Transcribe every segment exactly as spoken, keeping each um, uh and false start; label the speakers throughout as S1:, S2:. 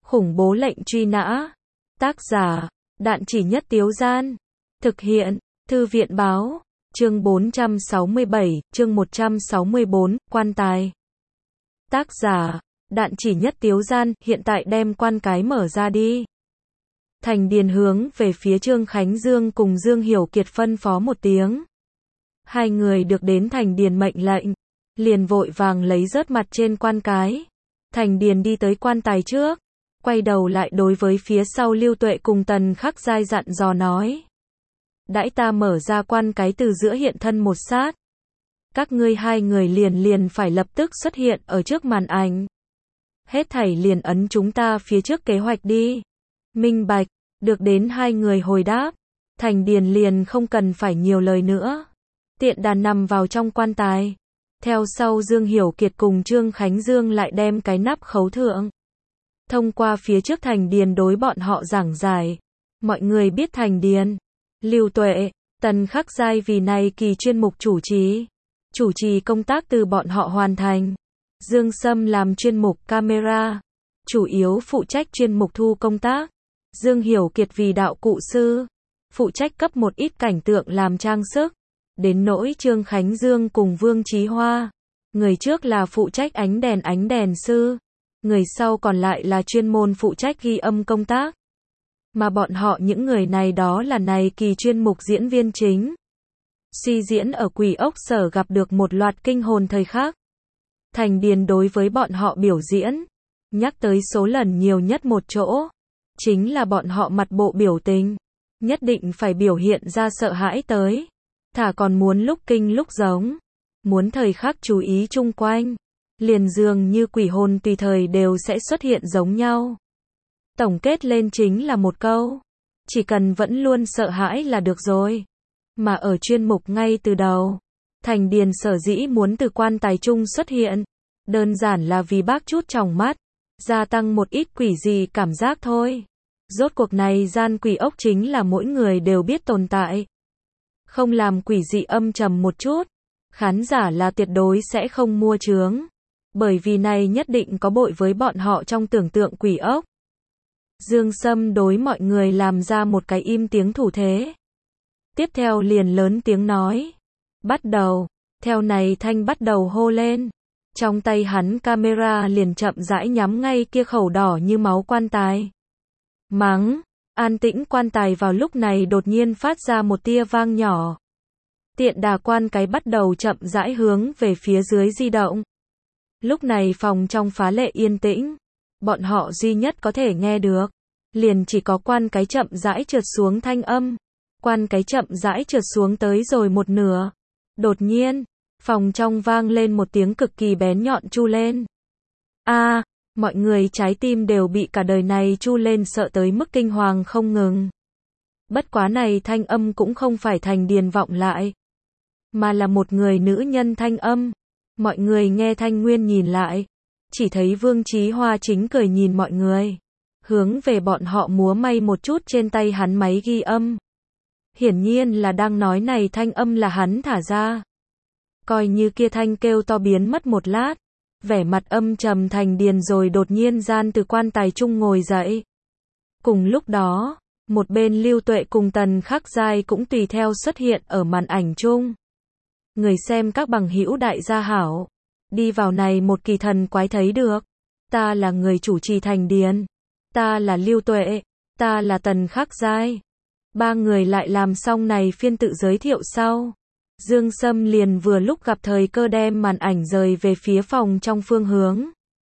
S1: Khủng bố lệnh truy nã. Tác giả, Đạn Chỉ Nhất Tiếu Gian. Thực hiện, Thư viện Báo. Chương bốn trăm sáu mươi bảy, chương một trăm sáu mươi bốn, quan tài. Tác giả, Đạn Chỉ Nhất Tiếu Gian, hiện tại đem quan cái mở ra đi. Thành Điền hướng về phía Trương Khánh Dương cùng Dương Hiểu Kiệt phân phó một tiếng. Hai người được đến Thành Điền mệnh lệnh, liền vội vàng lấy rớt mặt trên quan cái. Thành Điền đi tới quan tài trước, quay đầu lại đối với phía sau Lưu Tuệ cùng Tần Khắc Giai dặn dò nói. Đãi ta mở ra quan cái từ giữa hiện thân một sát. Các ngươi hai người liền liền phải lập tức xuất hiện ở trước màn ảnh. Hết thảy liền ấn chúng ta phía trước kế hoạch đi. Minh bạch, được đến hai người hồi đáp. Thành Điền liền không cần phải nhiều lời nữa. Tiện đà nằm vào trong quan tài. Theo sau Dương Hiểu Kiệt cùng Trương Khánh Dương lại đem cái nắp khấu thượng. Thông qua phía trước Thành Điền đối bọn họ giảng giải. Mọi người biết Thành Điền, Lưu Tuệ, Tần Khắc Giai vì này kỳ chuyên mục chủ trì. Chủ trì công tác từ bọn họ hoàn thành. Dương Sâm làm chuyên mục camera, chủ yếu phụ trách chuyên mục thu công tác. Dương Hiểu Kiệt vì đạo cụ sư, phụ trách cấp một ít cảnh tượng làm trang sức. Đến nỗi Trương Khánh Dương cùng Vương Chí Hoa, người trước là phụ trách ánh đèn ánh đèn sư, người sau còn lại là chuyên môn phụ trách ghi âm công tác. Mà bọn họ những người này đó là này kỳ chuyên mục diễn viên chính. Suy diễn ở Quỷ Ốc Sở gặp được một loạt kinh hồn thời khắc. Thành Điền đối với bọn họ biểu diễn, nhắc tới số lần nhiều nhất một chỗ, chính là bọn họ mặt bộ biểu tình, nhất định phải biểu hiện ra sợ hãi tới, thả còn muốn lúc kinh lúc giống, muốn thời khắc chú ý chung quanh, liền dường như quỷ hồn tùy thời đều sẽ xuất hiện giống nhau. Tổng kết lên chính là một câu, chỉ cần vẫn luôn sợ hãi là được rồi. Mà ở chuyên mục ngay từ đầu, Thành Điền sở dĩ muốn từ quan tài chung xuất hiện, đơn giản là vì bác chút tròng mắt, gia tăng một ít quỷ gì cảm giác thôi. Rốt cuộc này gian quỷ ốc chính là mỗi người đều biết tồn tại. Không làm quỷ dị âm trầm một chút, khán giả là tuyệt đối sẽ không mua chướng. Bởi vì này nhất định có bội với bọn họ trong tưởng tượng quỷ ốc. Dương Sâm đối mọi người làm ra một cái im tiếng thủ thế. Tiếp theo liền lớn tiếng nói. Bắt đầu. Theo này thanh bắt đầu hô lên. Trong tay hắn camera liền chậm rãi nhắm ngay kia khẩu đỏ như máu quan tài. Mắng. An tĩnh quan tài vào lúc này đột nhiên phát ra một tia vang nhỏ. Tiện đà quan cái bắt đầu chậm rãi hướng về phía dưới di động. Lúc này phòng trong phá lệ yên tĩnh. Bọn họ duy nhất có thể nghe được, liền chỉ có quan cái chậm rãi trượt xuống thanh âm. Quan cái chậm rãi trượt xuống tới rồi một nửa. Đột nhiên, phòng trong vang lên một tiếng cực kỳ bén nhọn chu lên. A, à, mọi người trái tim đều bị cả đời này chu lên sợ tới mức kinh hoàng không ngừng. Bất quá này thanh âm cũng không phải Thành Điền vọng lại, mà là một người nữ nhân thanh âm. Mọi người nghe thanh nguyên nhìn lại, chỉ thấy Vương Chí Hoa chính cười nhìn mọi người, hướng về bọn họ múa may một chút trên tay hắn máy ghi âm. Hiển nhiên là đang nói này thanh âm là hắn thả ra. Coi như kia thanh kêu to biến mất một lát, vẻ mặt âm trầm Thành Điền rồi đột nhiên gian từ quan tài chung ngồi dậy. Cùng lúc đó, một bên Lưu Tuệ cùng Tần Khắc Giai cũng tùy theo xuất hiện ở màn ảnh chung. Người xem các bằng hữu đại gia hảo, đi vào này một kỳ thần quái thấy được. Ta là người chủ trì Thành Điền, ta là Lưu Tuệ, ta là Tần Khắc Giai. Ba người lại làm xong này phiên tự giới thiệu sau. Dương Sâm liền vừa lúc gặp thời cơ đem màn ảnh rời về phía phòng trong phương hướng.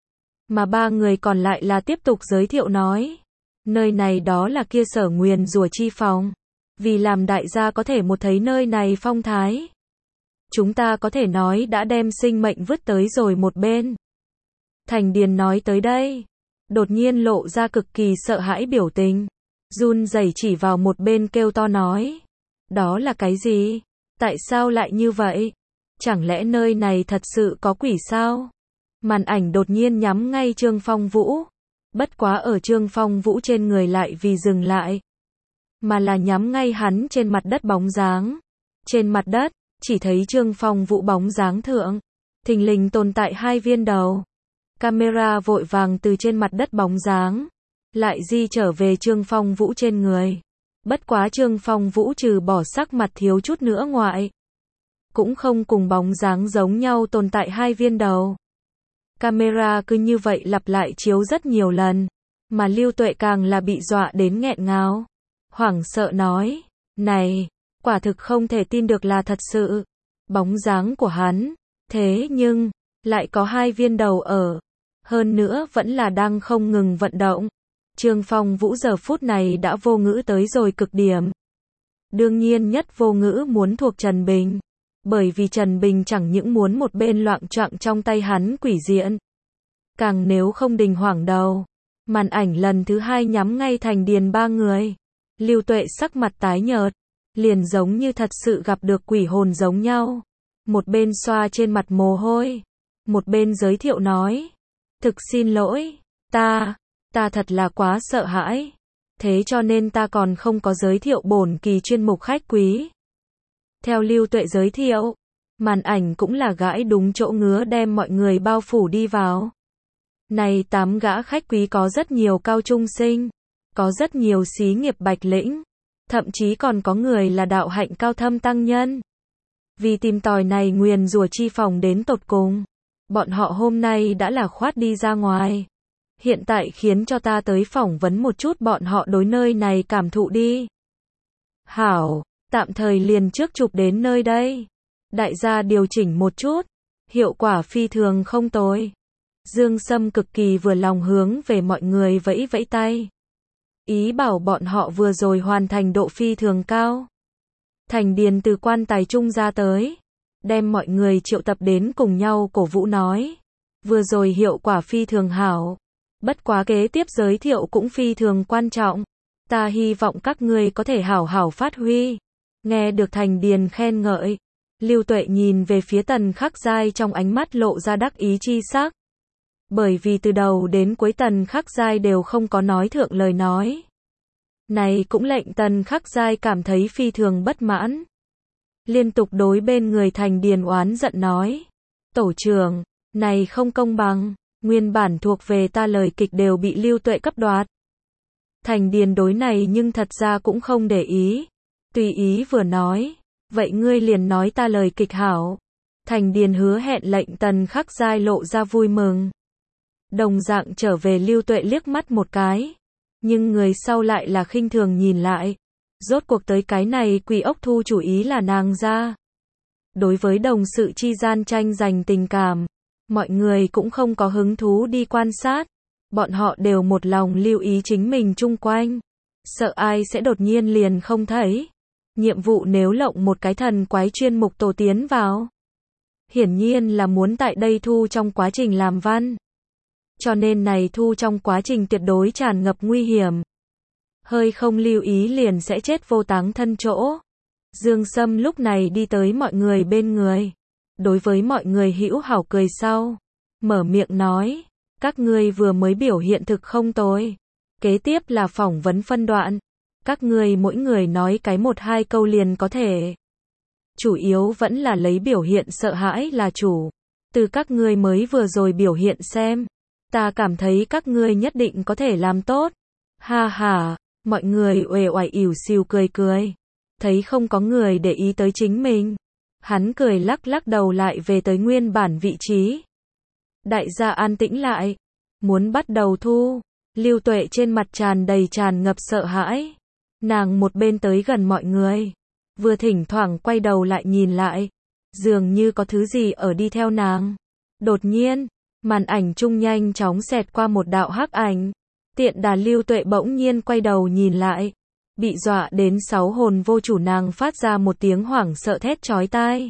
S1: Mà ba người còn lại là tiếp tục giới thiệu nói. Nơi này đó là kia sở nguyền rủa chi phòng. Vì làm đại gia có thể một thấy nơi này phong thái. Chúng ta có thể nói đã đem sinh mệnh vứt tới rồi một bên. Thành Điền nói tới đây, đột nhiên lộ ra cực kỳ sợ hãi biểu tình. Run rẩy chỉ vào một bên kêu to nói. Đó là cái gì? Tại sao lại như vậy? Chẳng lẽ nơi này thật sự có quỷ sao? Màn ảnh đột nhiên nhắm ngay Trương Phong Vũ. Bất quá ở Trương Phong Vũ trên người lại vì dừng lại. Mà là nhắm ngay hắn trên mặt đất bóng dáng. Trên mặt đất, chỉ thấy Trương Phong Vũ bóng dáng thượng. Thình lình tồn tại hai viên đầu. Camera vội vàng từ trên mặt đất bóng dáng. lại di trở về Trương Phong Vũ trên người. Bất quá Trương Phong Vũ trừ bỏ sắc mặt thiếu chút nữa ngoại, cũng không cùng bóng dáng giống nhau tồn tại hai viên đầu. Camera cứ như vậy lặp lại chiếu rất nhiều lần, mà Lưu Tuệ càng là bị dọa đến nghẹn ngào. Hoảng sợ nói, này, quả thực không thể tin được là thật sự. Bóng dáng của hắn, thế nhưng, lại có hai viên đầu ở. Hơn nữa vẫn là đang không ngừng vận động. Trương Phong Vũ giờ phút này đã vô ngữ tới rồi cực điểm. Đương nhiên nhất vô ngữ muốn thuộc Trần Bình. Bởi vì Trần Bình chẳng những muốn một bên loạng choạng trong tay hắn quỷ diện. Càng nếu không đình hoảng đầu. Màn ảnh lần thứ hai nhắm ngay Thành Điền ba người. Lưu Tuệ sắc mặt tái nhợt. Liền giống như thật sự gặp được quỷ hồn giống nhau. Một bên xoa trên mặt mồ hôi. Một bên giới thiệu nói. Thực xin lỗi, ta, ta thật là quá sợ hãi. Thế cho nên ta còn không có giới thiệu bổn kỳ chuyên mục khách quý. Theo Lưu Tuệ giới thiệu, màn ảnh cũng là gãi đúng chỗ ngứa đem mọi người bao phủ đi vào. Này tám gã khách quý có rất nhiều cao trung sinh, có rất nhiều xí nghiệp bạch lĩnh, thậm chí còn có người là đạo hạnh cao thâm tăng nhân. Vì tìm tòi này nguyền rủa chi phòng đến tột cùng, bọn họ hôm nay đã là khoát đi ra ngoài. Hiện tại khiến cho ta tới phỏng vấn một chút bọn họ đối nơi này cảm thụ đi. Hảo, tạm thời liền trước chụp đến nơi đây. Đại gia điều chỉnh một chút, hiệu quả phi thường không tồi. Dương Sâm cực kỳ vừa lòng hướng về mọi người vẫy vẫy tay. Ý bảo bọn họ vừa rồi hoàn thành độ phi thường cao. Thành Điền từ quan tài trung ra tới, đem mọi người triệu tập đến cùng nhau cổ vũ nói. Vừa rồi hiệu quả phi thường hảo. Bất quá kế tiếp giới thiệu cũng phi thường quan trọng. Ta hy vọng các ngươi có thể hảo hảo phát huy. Nghe được Thành Điền khen ngợi, Lưu Tuệ nhìn về phía Tần Khắc Giai trong ánh mắt lộ ra đắc ý chi sắc. Bởi vì từ đầu đến cuối Tần Khắc Giai đều không có nói thượng lời nói. Này cũng lệnh Tần Khắc Giai cảm thấy phi thường bất mãn. Liên tục đối bên người Thành Điền oán giận nói. Tổ trưởng, này không công bằng, nguyên bản thuộc về ta lời kịch đều bị Lưu Tuệ cấp đoạt. Thành Điền đối này nhưng thật ra cũng không để ý. Tùy ý vừa nói, vậy ngươi liền nói ta lời kịch hảo. Thành Điền hứa hẹn lệnh Tần Khắc Giai lộ ra vui mừng. Đồng dạng trở về Lưu Tuệ liếc mắt một cái. Nhưng người sau lại là khinh thường nhìn lại. Rốt cuộc tới cái này quỷ ốc thu chủ ý là nàng ra. Đối với đồng sự chi gian tranh giành tình cảm, mọi người cũng không có hứng thú đi quan sát. Bọn họ đều một lòng lưu ý chính mình chung quanh. Sợ ai sẽ đột nhiên liền không thấy. Nhiệm vụ nếu lộng một cái thần quái chuyên mục tổ tiến vào. Hiển nhiên là muốn tại đây thu trong quá trình làm văn. Cho nên này thu trong quá trình tuyệt đối tràn ngập nguy hiểm. Hơi không lưu ý liền sẽ chết vô táng thân chỗ. Dương Sâm lúc này đi tới mọi người bên người. Đối với mọi người hữu hảo cười sau. Mở miệng nói. Các ngươi vừa mới biểu hiện thực không tồi. Kế tiếp là phỏng vấn phân đoạn. Các ngươi mỗi người nói cái một hai câu liền có thể. Chủ yếu vẫn là lấy biểu hiện sợ hãi là chủ. Từ các ngươi mới vừa rồi biểu hiện xem. Ta cảm thấy các ngươi nhất định có thể làm tốt. Ha ha, mọi người uể oải ỉu xìu cười cười. Thấy không có người để ý tới chính mình. Hắn cười lắc lắc đầu lại về tới nguyên bản vị trí. Đại gia an tĩnh lại. Muốn bắt đầu thu. Lưu Tuệ trên mặt tràn đầy tràn ngập sợ hãi. Nàng một bên tới gần mọi người. Vừa thỉnh thoảng quay đầu lại nhìn lại. Dường như có thứ gì ở đi theo nàng. Đột nhiên, màn ảnh trung nhanh chóng xẹt qua một đạo hắc ảnh. Tiện đà Lưu Tuệ bỗng nhiên quay đầu nhìn lại. Bị dọa đến sáu hồn vô chủ nàng phát ra một tiếng hoảng sợ thét chói tai.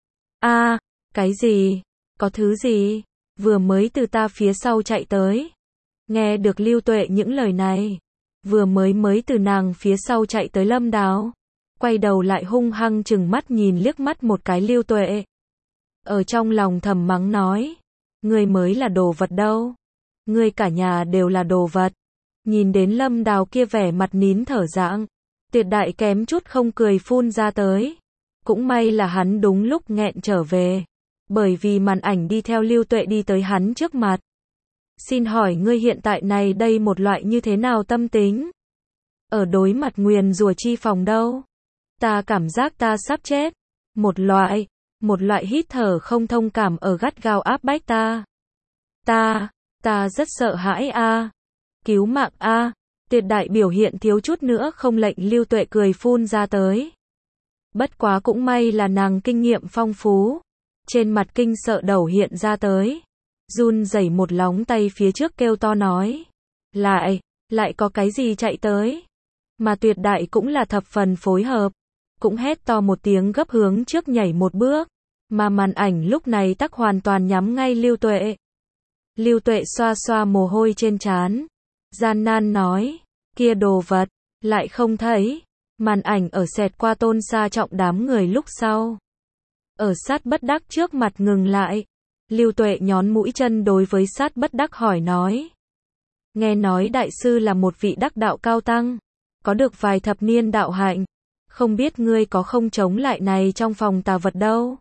S1: A, cái gì? Có thứ gì? Vừa mới từ ta phía sau chạy tới. Nghe được Lưu Tuệ những lời này. Vừa mới mới từ nàng phía sau chạy tới Lâm Đào. Quay đầu lại hung hăng chừng mắt nhìn liếc mắt một cái Lưu Tuệ. Ở trong lòng thầm mắng nói. Ngươi mới là đồ vật đâu. Ngươi cả nhà đều là đồ vật. Nhìn đến Lâm Đào kia vẻ mặt nín thở dạng. Tuyệt đại kém chút không cười phun ra tới. Cũng may là hắn đúng lúc nghẹn trở về. Bởi vì màn ảnh đi theo Lưu Tuệ đi tới hắn trước mặt. Xin hỏi ngươi hiện tại này đây một loại như thế nào tâm tính? Ở đối mặt nguyền rủa chi phòng đâu? Ta cảm giác ta sắp chết. Một loại, một loại hít thở không thông cảm ở gắt gao áp bách ta. Ta, ta rất sợ hãi a. Cứu mạng a. Tuyệt đại biểu hiện thiếu chút nữa không lệnh Lưu Tuệ cười phun ra tới. Bất quá cũng may là nàng kinh nghiệm phong phú. Trên mặt kinh sợ đầu hiện ra tới. Run rẩy một lóng tay phía trước kêu to nói. Lại, lại có cái gì chạy tới? Mà tuyệt đại cũng là thập phần phối hợp. Cũng hét to một tiếng gấp hướng trước nhảy một bước. Mà màn ảnh lúc này tắc hoàn toàn nhắm ngay Lưu Tuệ. Lưu Tuệ xoa xoa mồ hôi trên trán. Gian nan nói. Kia đồ vật, lại không thấy. Màn ảnh ở xẹt qua Tôn Sa Trọng đám người lúc sau. Ở Sát Bất Đắc trước mặt ngừng lại. Lưu Tuệ nhón mũi chân đối với Sát Bất Đắc hỏi nói. Nghe nói đại sư là một vị đắc đạo cao tăng. Có được vài thập niên đạo hạnh. Không biết ngươi có không chống lại này trong phòng tà vật đâu.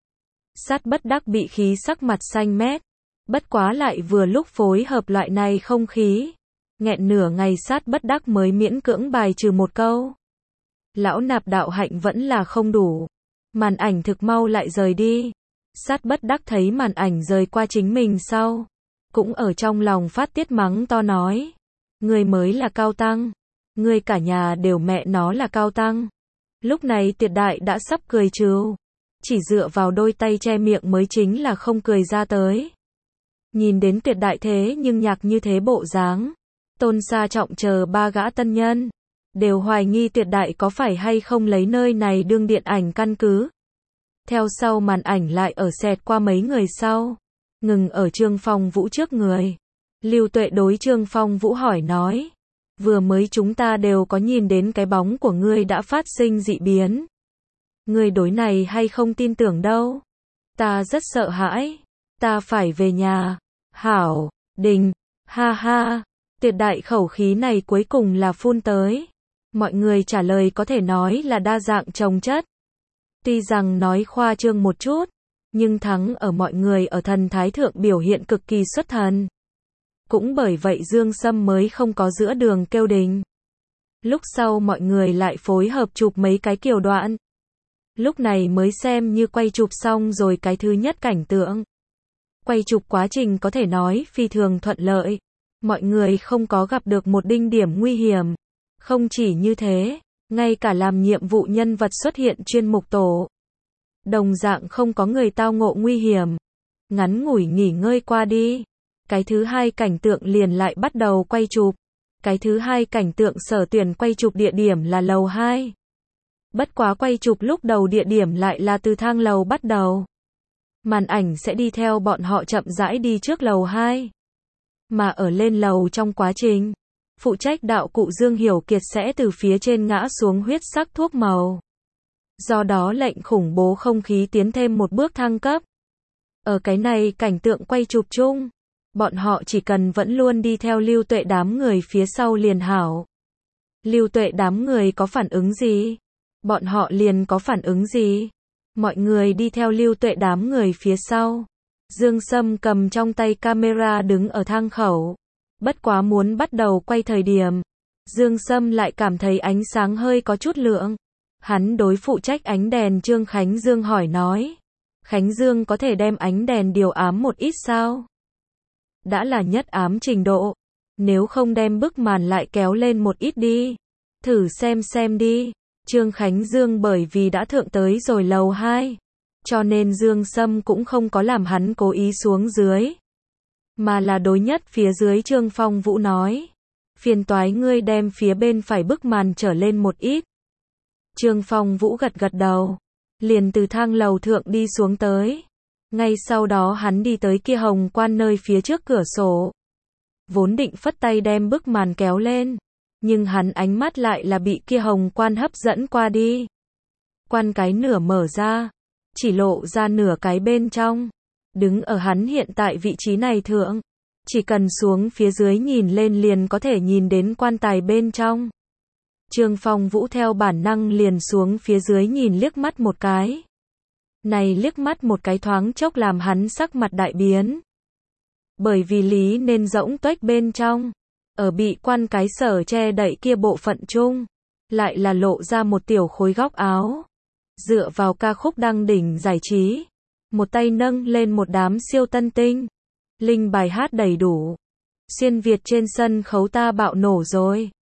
S1: Sát Bất Đắc bị khí sắc mặt xanh mét. Bất quá lại vừa lúc phối hợp loại này không khí. Nghẹn nửa ngày Sát Bất Đắc mới miễn cưỡng bài trừ một câu. Lão nạp đạo hạnh vẫn là không đủ. Màn ảnh thực mau lại rời đi. Sát Bất Đắc thấy màn ảnh rời qua chính mình sau. Cũng ở trong lòng phát tiết mắng to nói. Ngươi mới là cao tăng. Ngươi cả nhà đều mẹ nó là cao tăng. Lúc này Tuyệt đại đã sắp cười trừ. Chỉ dựa vào đôi tay che miệng mới chính là không cười ra tới. Nhìn đến Tuyệt đại thế nhưng nhạc như thế bộ dáng. Tôn Sa Trọng chờ ba gã tân nhân. Đều hoài nghi Tuyệt đại có phải hay không lấy nơi này đương điện ảnh căn cứ. Theo sau màn ảnh lại ở xẹt qua mấy người sau. Ngừng ở Trương Phong Vũ trước người. Lưu Tuệ đối Trương Phong Vũ hỏi nói. Vừa mới chúng ta đều có nhìn đến cái bóng của ngươi đã phát sinh dị biến. Ngươi đối này hay không tin tưởng đâu. Ta rất sợ hãi. Ta phải về nhà. Hảo, Đình, ha ha. Tuyệt đại khẩu khí này cuối cùng là phun tới. Mọi người trả lời có thể nói là đa dạng chồng chất. Tuy rằng nói khoa trương một chút, nhưng thắng ở mọi người ở thần thái thượng biểu hiện cực kỳ xuất thần. Cũng bởi vậy Dương Sâm mới không có giữa đường kêu đình. Lúc sau mọi người lại phối hợp chụp mấy cái kiều đoạn. Lúc này mới xem như quay chụp xong rồi cái thứ nhất cảnh tượng. Quay chụp quá trình có thể nói phi thường thuận lợi. Mọi người không có gặp được một đinh điểm nguy hiểm. Không chỉ như thế, ngay cả làm nhiệm vụ nhân vật xuất hiện chuyên mục tổ. Đồng dạng không có người tao ngộ nguy hiểm. Ngắn ngủi nghỉ ngơi qua đi. Cái thứ hai cảnh tượng liền lại bắt đầu quay chụp. Cái thứ hai cảnh tượng sở tuyển quay chụp địa điểm là lầu hai. Bất quá quay chụp lúc đầu địa điểm lại là từ thang lầu bắt đầu. Màn ảnh sẽ đi theo bọn họ chậm rãi đi trước lầu hai. Mà ở lên lầu trong quá trình, phụ trách đạo cụ Dương Hiểu Kiệt sẽ từ phía trên ngã xuống huyết sắc thuốc màu. Do đó lệnh khủng bố không khí tiến thêm một bước thăng cấp. Ở cái này cảnh tượng quay chụp chung, bọn họ chỉ cần vẫn luôn đi theo Lưu Tuệ đám người phía sau liền hảo. Lưu Tuệ đám người có phản ứng gì? Bọn họ liền có phản ứng gì? Mọi người đi theo Lưu Tuệ đám người phía sau. Dương Sâm cầm trong tay camera đứng ở thang khẩu. Bất quá muốn bắt đầu quay thời điểm. Dương Sâm lại cảm thấy ánh sáng hơi có chút lượng. Hắn đối phụ trách ánh đèn Trương Khánh Dương hỏi nói. Khánh Dương có thể đem ánh đèn điều ám một ít sao? Đã là nhất ám trình độ. Nếu không đem bức màn lại kéo lên một ít đi. Thử xem xem đi. Trương Khánh Dương bởi vì đã thượng tới rồi lầu hai. Cho nên Dương Sâm cũng không có làm hắn cố ý xuống dưới. Mà là đối nhất phía dưới Trương Phong Vũ nói. Phiền toái ngươi đem phía bên phải bức màn trở lên một ít. Trương Phong Vũ gật gật đầu. Liền từ thang lầu thượng đi xuống tới. Ngay sau đó hắn đi tới kia hồng quan nơi phía trước cửa sổ. Vốn định phất tay đem bức màn kéo lên. Nhưng hắn ánh mắt lại là bị kia hồng quan hấp dẫn qua đi. Quan cái nửa mở ra. Chỉ lộ ra nửa cái bên trong. Đứng ở hắn hiện tại vị trí này thượng. Chỉ cần xuống phía dưới nhìn lên liền có thể nhìn đến quan tài bên trong. Trương Phong Vũ theo bản năng liền xuống phía dưới nhìn liếc mắt một cái. Này liếc mắt một cái thoáng chốc làm hắn sắc mặt đại biến. Bởi vì lý nên rỗng tuếch bên trong. Ở bị quan cái sở che đậy kia bộ phận chung, lại là lộ ra một tiểu khối góc áo. Dựa vào ca khúc đăng đỉnh giải trí, một tay nâng lên một đám siêu tân tinh. Linh bài hát đầy đủ. Xuyên Việt trên sân khấu ta bạo nổ rồi.